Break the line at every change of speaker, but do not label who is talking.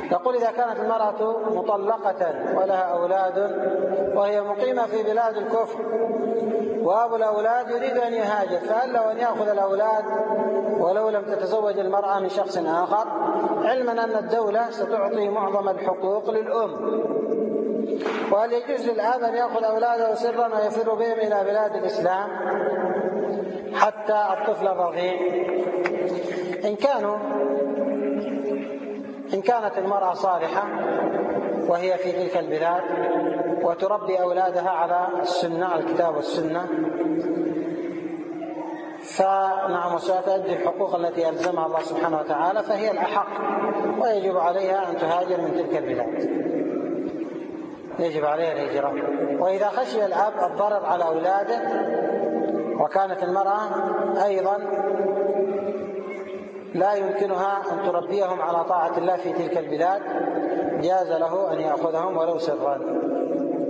يقول: إذا كانت المرأة مطلقة ولها أولاد وهي مقيمة في بلاد الكفر وأبو الأولاد يريد أن يهاجر، فهل له أن يأخذ الأولاد ولو لم تتزوج المرأة من شخص آخر، علما أن الدولة ستعطي معظم الحقوق للأم؟ وهل يجوز للأب أن يأخذ أولاده سرا ويفر بهم إلى بلاد الإسلام حتى الطفل الرضيع؟ إن كانت المرأة صالحة وهي في تلك البلاد وتربي أولادها على السنة، الكتاب والسنة، فنعم وستؤدي الحقوق التي ألزمها الله سبحانه وتعالى، فهي الأحق ويجب عليها أن تهاجر من تلك البلاد، يجب عليها الهجرة. وإذا خشي الأب الضرر على أولاده وكانت المرأة أيضا لا يمكنها أن تربيهم على طاعة الله في تلك البلاد، جاز له أن يأخذهم ولو سرا.